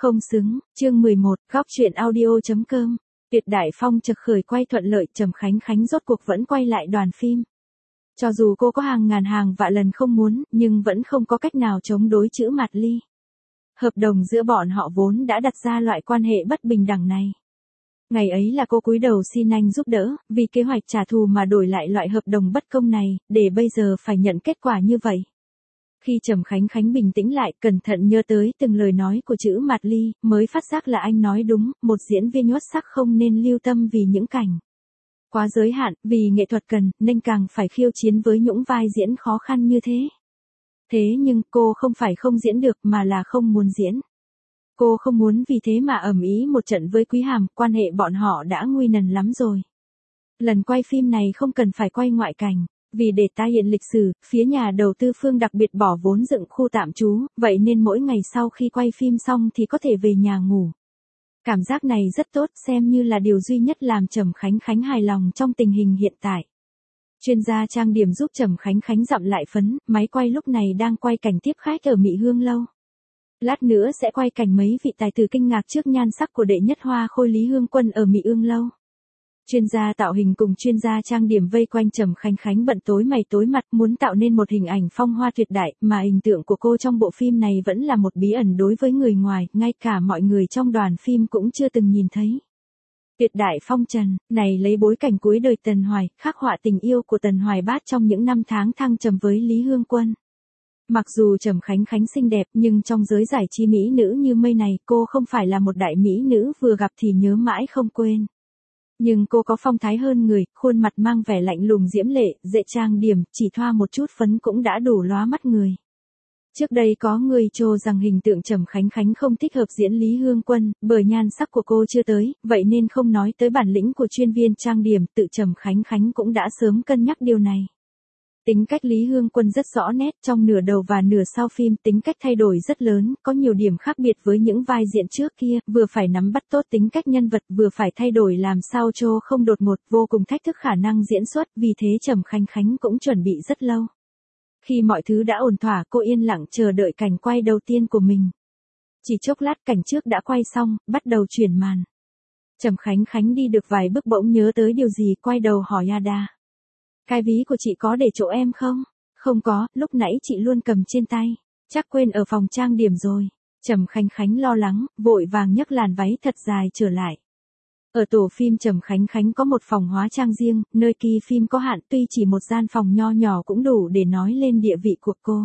Không xứng, chương 11, góc truyện audio.com. Tuyệt đại phong trực khởi quay thuận lợi, Trầm Khánh Khánh rốt cuộc vẫn quay lại đoàn phim. Cho dù cô có hàng ngàn hàng vạn lần không muốn, nhưng vẫn không có cách nào chống đối chữ Mạt Ly. Hợp đồng giữa bọn họ vốn đã đặt ra loại quan hệ bất bình đẳng này. Ngày ấy là cô cúi đầu xin anh giúp đỡ, vì kế hoạch trả thù mà đổi lại loại hợp đồng bất công này, để bây giờ phải nhận kết quả như vậy. Khi Trầm Khánh Khánh bình tĩnh lại, cẩn thận nhớ tới từng lời nói của chữ Mạt Ly, mới phát giác là anh nói đúng, một diễn viên xuất sắc không nên lưu tâm vì những cảnh quá giới hạn, vì nghệ thuật cần, nên càng phải khiêu chiến với những vai diễn khó khăn như thế. Thế nhưng cô không phải không diễn được mà là không muốn diễn. Cô không muốn vì thế mà ầm ĩ một trận với Quý Hàm, quan hệ bọn họ đã nguy nần lắm rồi. Lần quay phim này không cần phải quay ngoại cảnh. Vì để tái hiện lịch sử, phía nhà đầu tư Phương đặc biệt bỏ vốn dựng khu tạm trú, vậy nên mỗi ngày sau khi quay phim xong thì có thể về nhà ngủ. Cảm giác này rất tốt, xem như là điều duy nhất làm Trầm Khánh Khánh hài lòng trong tình hình hiện tại. Chuyên gia trang điểm giúp Trầm Khánh Khánh dặm lại phấn, máy quay lúc này đang quay cảnh tiếp khách ở Mị Hương Lâu. Lát nữa sẽ quay cảnh mấy vị tài tử kinh ngạc trước nhan sắc của đệ nhất hoa khôi Lý Hương Quân ở Mị Hương Lâu. Chuyên gia tạo hình cùng chuyên gia trang điểm vây quanh Trầm Khánh Khánh bận tối mày tối mặt, muốn tạo nên một hình ảnh phong hoa tuyệt đại, mà hình tượng của cô trong bộ phim này vẫn là một bí ẩn đối với người ngoài, ngay cả mọi người trong đoàn phim cũng chưa từng nhìn thấy. Tuyệt đại phong trần, này lấy bối cảnh cuối đời Tần Hoài, khắc họa tình yêu của Tần Hoài Bát trong những năm tháng thăng trầm với Lý Hương Quân. Mặc dù Trầm Khánh Khánh xinh đẹp, nhưng trong giới giải trí mỹ nữ như mây này, cô không phải là một đại mỹ nữ vừa gặp thì nhớ mãi không quên. Nhưng cô có phong thái hơn người, khuôn mặt mang vẻ lạnh lùng diễm lệ, dễ trang điểm, chỉ thoa một chút phấn cũng đã đủ lóa mắt người. Trước đây có người trô rằng hình tượng Trầm Khánh Khánh không thích hợp diễn Lý Hương Quân, bởi nhan sắc của cô chưa tới, vậy nên không nói tới bản lĩnh của chuyên viên trang điểm, tự Trầm Khánh Khánh cũng đã sớm cân nhắc điều này. Tính cách Lý Hương Quân rất rõ nét, trong nửa đầu và nửa sau phim tính cách thay đổi rất lớn, có nhiều điểm khác biệt với những vai diễn trước kia, vừa phải nắm bắt tốt tính cách nhân vật, vừa phải thay đổi làm sao cho không đột ngột, vô cùng thách thức khả năng diễn xuất, vì thế Trầm Khánh Khánh cũng chuẩn bị rất lâu. Khi mọi thứ đã ổn thỏa, cô yên lặng chờ đợi cảnh quay đầu tiên của mình. Chỉ chốc lát cảnh trước đã quay xong, bắt đầu chuyển màn. Trầm Khánh Khánh đi được vài bước bỗng nhớ tới điều gì, quay đầu hỏi Ada. Cái ví của chị có để chỗ em không? Không có, lúc nãy chị luôn cầm trên tay. Chắc quên ở phòng trang điểm rồi. Trầm Khánh Khánh lo lắng, vội vàng nhấc làn váy thật dài trở lại. Ở tổ phim Trầm Khánh Khánh có một phòng hóa trang riêng, nơi kỳ phim có hạn, tuy chỉ một gian phòng nho nhỏ cũng đủ để nói lên địa vị của cô.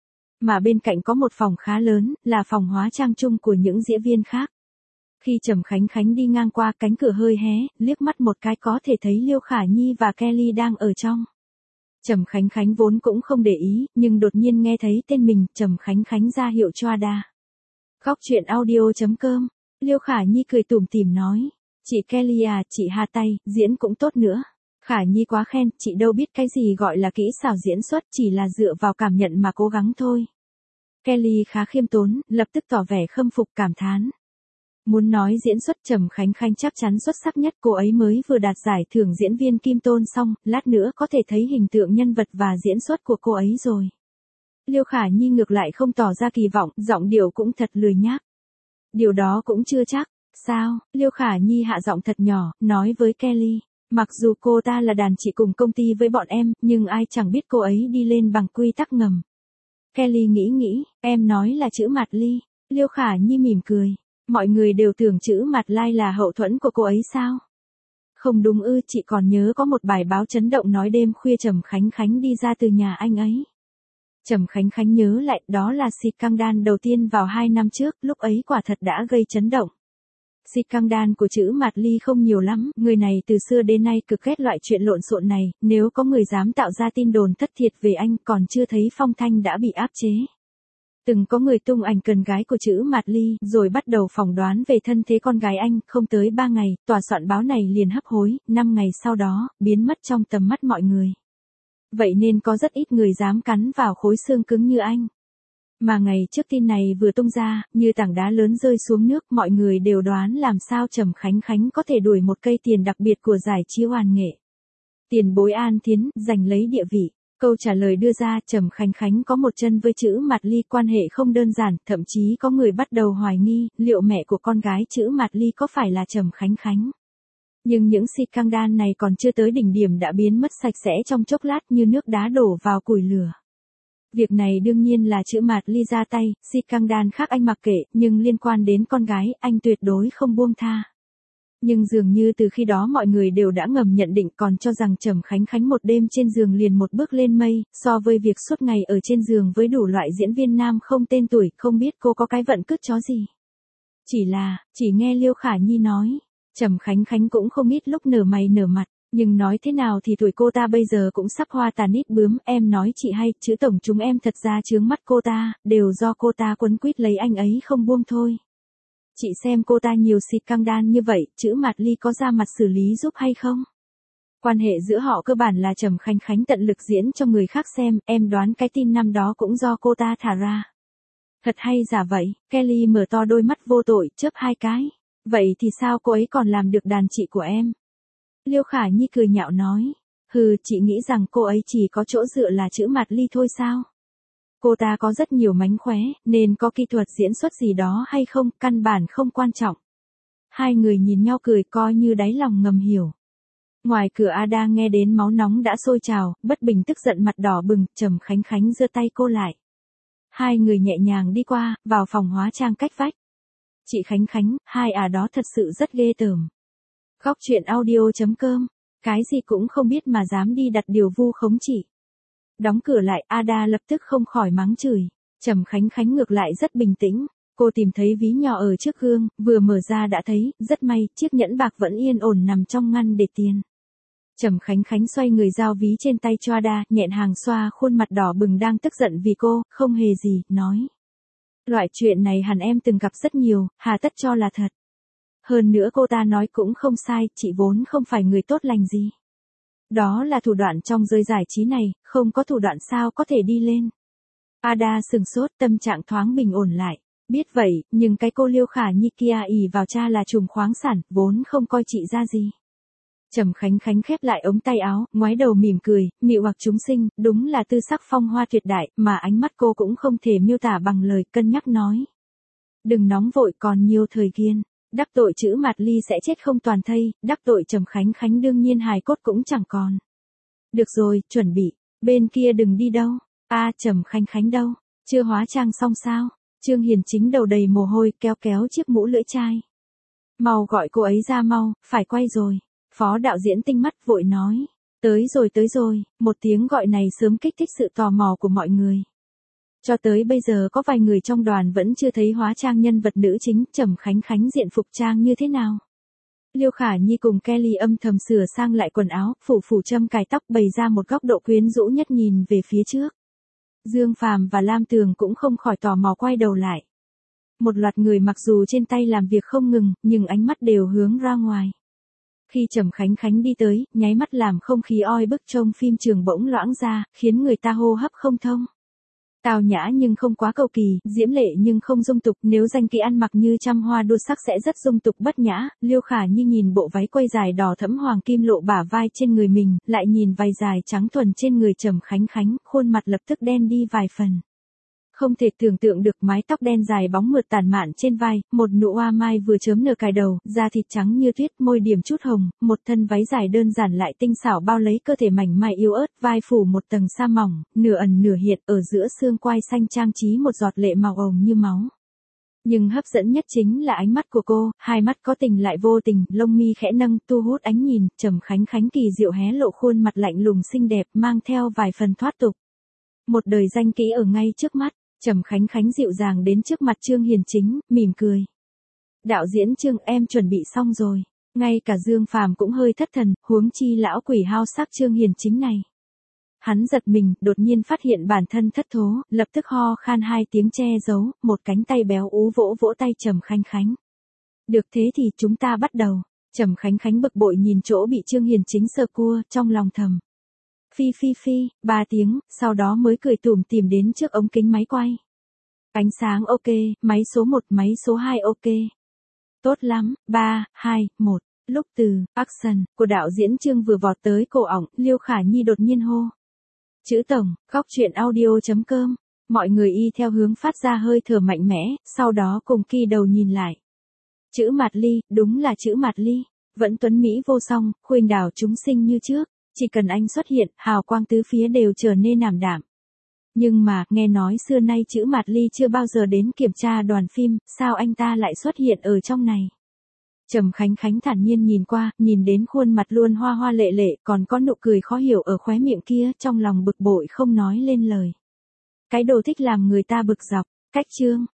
Mà bên cạnh có một phòng khá lớn, là phòng hóa trang chung của những diễn viên khác. Khi Trầm Khánh Khánh đi ngang qua, cánh cửa hơi hé, liếc mắt một cái có thể thấy Liêu Khả Nhi và Kelly đang ở trong. Trầm Khánh Khánh vốn cũng không để ý, nhưng đột nhiên nghe thấy tên mình, Trầm Khánh Khánh ra hiệu cho Ada. Góc truyện audio.com. Liêu Khả Nhi cười tủm tỉm nói, chị Kelly à, chị hà tay, diễn cũng tốt nữa. Khả Nhi quá khen, chị đâu biết cái gì gọi là kỹ xảo diễn xuất, chỉ là dựa vào cảm nhận mà cố gắng thôi. Kelly khá khiêm tốn, lập tức tỏ vẻ khâm phục cảm thán. Muốn nói diễn xuất Trầm Khánh Khánh chắc chắn xuất sắc nhất, cô ấy mới vừa đạt giải thưởng diễn viên Kim Tôn xong, lát nữa có thể thấy hình tượng nhân vật và diễn xuất của cô ấy rồi. Liêu Khả Nhi ngược lại không tỏ ra kỳ vọng, giọng điệu cũng thật lười nhác. Điều đó cũng chưa chắc. Sao? Liêu Khả Nhi hạ giọng thật nhỏ, nói với Kelly. Mặc dù cô ta là đàn chị cùng công ty với bọn em, nhưng ai chẳng biết cô ấy đi lên bằng quy tắc ngầm. Kelly nghĩ, em nói là chữ Mạt Ly. Liêu Khả Nhi mỉm cười. Mọi người đều tưởng chữ Mạt Lai là hậu thuẫn của cô ấy sao? Không đúng ư, chị còn nhớ có một bài báo chấn động nói đêm khuya Trầm Khánh Khánh đi ra từ nhà anh ấy. Trầm Khánh Khánh nhớ lại, đó là xịt căng đan đầu tiên vào 2 năm trước, lúc ấy quả thật đã gây chấn động. Xịt căng đan của chữ Mạt Ly không nhiều lắm, người này từ xưa đến nay cực ghét loại chuyện lộn xộn này, nếu có người dám tạo ra tin đồn thất thiệt về anh, còn chưa thấy phong thanh đã bị áp chế. Từng có người tung ảnh cần gái của chữ Mạt Ly, rồi bắt đầu phỏng đoán về thân thế con gái anh, không tới 3 ngày, tòa soạn báo này liền hấp hối, 5 ngày sau đó, biến mất trong tầm mắt mọi người. Vậy nên có rất ít người dám cắn vào khối xương cứng như anh. Mà ngày trước tin này vừa tung ra, như tảng đá lớn rơi xuống nước, mọi người đều đoán làm sao Trầm Khánh Khánh có thể đuổi một cây tiền đặc biệt của giải trí hoàn nghệ. Tiền bối An Thiến, giành lấy địa vị. Câu trả lời đưa ra, Trầm Khánh Khánh có một chân với chữ Mạt Ly, quan hệ không đơn giản, thậm chí có người bắt đầu hoài nghi, liệu mẹ của con gái chữ Mạt Ly có phải là Trầm Khánh Khánh. Nhưng những scandal này còn chưa tới đỉnh điểm đã biến mất sạch sẽ trong chốc lát như nước đá đổ vào củi lửa. Việc này đương nhiên là chữ Mạt Ly ra tay, scandal khác anh mặc kệ, nhưng liên quan đến con gái, anh tuyệt đối không buông tha. Nhưng dường như từ khi đó mọi người đều đã ngầm nhận định, còn cho rằng Trầm Khánh Khánh một đêm trên giường liền một bước lên mây, so với việc suốt ngày ở trên giường với đủ loại diễn viên nam không tên tuổi, không biết cô có cái vận cứt chó gì. Chỉ nghe Liêu Khả Nhi nói, Trầm Khánh Khánh cũng không ít lúc nở mày nở mặt, nhưng nói thế nào thì tuổi cô ta bây giờ cũng sắp hoa tàn ít bướm, em nói chị hay, chữ tổng chúng em thật ra chướng mắt cô ta, đều do cô ta quấn quýt lấy anh ấy không buông thôi. Chị xem cô ta nhiều scandal như vậy, chữ Mạt Ly có ra mặt xử lý giúp hay không? Quan hệ giữa họ cơ bản là Trầm Khánh Khánh tận lực diễn cho người khác xem, em đoán cái tin năm đó cũng do cô ta thả ra. Thật hay giả vậy, Kelly mở to đôi mắt vô tội, chớp hai cái. Vậy thì sao cô ấy còn làm được đàn chị của em? Liêu Khả Nhi cười nhạo nói. Chị nghĩ rằng cô ấy chỉ có chỗ dựa là chữ Mạt Ly thôi sao? Cô ta có rất nhiều mánh khóe, nên có kỹ thuật diễn xuất gì đó hay không, căn bản không quan trọng. Hai người nhìn nhau cười coi như đáy lòng ngầm hiểu. Ngoài cửa Ada nghe đến máu nóng đã sôi trào, bất bình tức giận mặt đỏ bừng, Trầm Khánh Khánh giơ tay cô lại. Hai người nhẹ nhàng đi qua, vào phòng hóa trang cách vách. Chị Khánh Khánh, hai đó thật sự rất ghê tởm. Góc truyện audio.com, cái gì cũng không biết mà dám đi đặt điều vu khống chị. Đóng cửa lại, Ada lập tức không khỏi mắng chửi. Trầm Khánh Khánh ngược lại rất bình tĩnh. Cô tìm thấy ví nhỏ ở trước gương, vừa mở ra đã thấy, rất may, chiếc nhẫn bạc vẫn yên ổn nằm trong ngăn để tiền. Trầm Khánh Khánh xoay người giao ví trên tay cho Ada, nhẹn hàng xoa khuôn mặt đỏ bừng đang tức giận vì cô, không hề gì, nói. Loại chuyện này hẳn em từng gặp rất nhiều, hà tất cho là thật. Hơn nữa cô ta nói cũng không sai, chị vốn không phải người tốt lành gì. Đó là thủ đoạn trong giới giải trí này, không có thủ đoạn sao có thể đi lên. Ada sừng sốt, tâm trạng thoáng bình ổn lại. Biết vậy, nhưng cái cô Liêu Khả Nhi kia ỷ vào cha là trùm khoáng sản, vốn không coi chị ra gì. Trầm Khánh Khánh khép lại ống tay áo, ngoái đầu mỉm cười, mị hoặc chúng sinh, đúng là tư sắc phong hoa tuyệt đại, mà ánh mắt cô cũng không thể miêu tả bằng lời, cân nhắc nói. Đừng nóng vội, còn nhiều thời gian. Đắc tội chữ Mạt Ly sẽ chết không toàn thây, đắc tội Trầm Khánh Khánh đương nhiên hài cốt cũng chẳng còn. Được rồi, chuẩn bị, bên kia đừng đi đâu. Trầm Khánh Khánh đâu? Chưa hóa trang xong sao? Trương Hiền Chính đầu đầy mồ hôi, kéo kéo chiếc mũ lưỡi chai. Mau gọi cô ấy ra mau, phải quay rồi. Phó đạo diễn tinh mắt vội nói. Tới rồi, một tiếng gọi này sớm kích thích sự tò mò của mọi người. Cho tới bây giờ có vài người trong đoàn vẫn chưa thấy hóa trang nhân vật nữ chính, Trầm Khánh Khánh diện phục trang như thế nào. Liêu Khả Nhi cùng Kelly âm thầm sửa sang lại quần áo, phủ châm cài tóc, bày ra một góc độ quyến rũ nhất nhìn về phía trước. Dương Phàm và Lam Tường cũng không khỏi tò mò quay đầu lại. Một loạt người mặc dù trên tay làm việc không ngừng, nhưng ánh mắt đều hướng ra ngoài. Khi Trầm Khánh Khánh đi tới, nháy mắt làm không khí oi bức trong phim trường bỗng loãng ra, khiến người ta hô hấp không thông. Tào nhã nhưng không quá cầu kỳ, diễm lệ nhưng không dung tục, nếu danh kỹ ăn mặc như trăm hoa đua sắc sẽ rất dung tục bất nhã. Liêu Khả Nhi nhìn bộ váy quây dài đỏ thẫm hoàng kim lộ bả vai trên người mình, lại nhìn vai dài trắng thuần trên người Trầm Khánh Khánh, khuôn mặt lập tức đen đi vài phần. Không thể tưởng tượng được mái tóc đen dài bóng mượt tản mạn trên vai, một nụ hoa mai vừa chớm nở cài đầu, da thịt trắng như tuyết, môi điểm chút hồng, một thân váy dài đơn giản lại tinh xảo bao lấy cơ thể mảnh mai yếu ớt, vai phủ một tầng sa mỏng, nửa ẩn nửa hiện, ở giữa xương quai xanh trang trí một giọt lệ màu hồng như máu. Nhưng hấp dẫn nhất chính là ánh mắt của cô, hai mắt có tình lại vô tình, lông mi khẽ nâng, thu hút ánh nhìn, Trầm Khánh Khánh kỳ diệu hé lộ khuôn mặt lạnh lùng xinh đẹp, mang theo vài phần thoát tục. Một đời danh kỹ ở ngay trước mắt. Trầm Khánh Khánh dịu dàng đến trước mặt Trương Hiền Chính, mỉm cười. Đạo diễn Trương, em chuẩn bị xong rồi. Ngay cả Dương Phàm cũng hơi thất thần, huống chi lão quỷ hao sắc Trương Hiền Chính này. Hắn giật mình, đột nhiên phát hiện bản thân thất thố, lập tức ho khan hai tiếng che giấu, một cánh tay béo ú vỗ vỗ tay Trầm Khánh Khánh. Được thế thì chúng ta bắt đầu. Trầm Khánh Khánh bực bội nhìn chỗ bị Trương Hiền Chính sờ cua, trong lòng thầm. Phi, 3 tiếng, sau đó mới cười tủm tỉm đến trước ống kính máy quay. Ánh sáng ok, máy số 1, máy số 2 ok. Tốt lắm, 3, 2, 1, lúc từ, action, của đạo diễn Trương vừa vọt tới cổ ỏng, Liêu Khả Nhi đột nhiên hô. Chữ tổng, góc chuyện audio.com. Mọi người y theo hướng phát ra hơi thở mạnh mẽ, sau đó cùng kỳ đầu nhìn lại. Chữ Mạt Ly, đúng là chữ Mạt Ly. Vẫn tuấn Mỹ vô song, khuynh đảo chúng sinh như trước. Chỉ cần anh xuất hiện, hào quang tứ phía đều trở nên ảm đạm. Nhưng mà, nghe nói xưa nay chữ Mạt Ly chưa bao giờ đến kiểm tra đoàn phim, sao anh ta lại xuất hiện ở trong này? Trầm Khánh Khánh thản nhiên nhìn qua, nhìn đến khuôn mặt luôn hoa hoa lệ lệ, còn có nụ cười khó hiểu ở khóe miệng kia, trong lòng bực bội không nói lên lời. Cái đồ thích làm người ta bực dọc. Cách chương.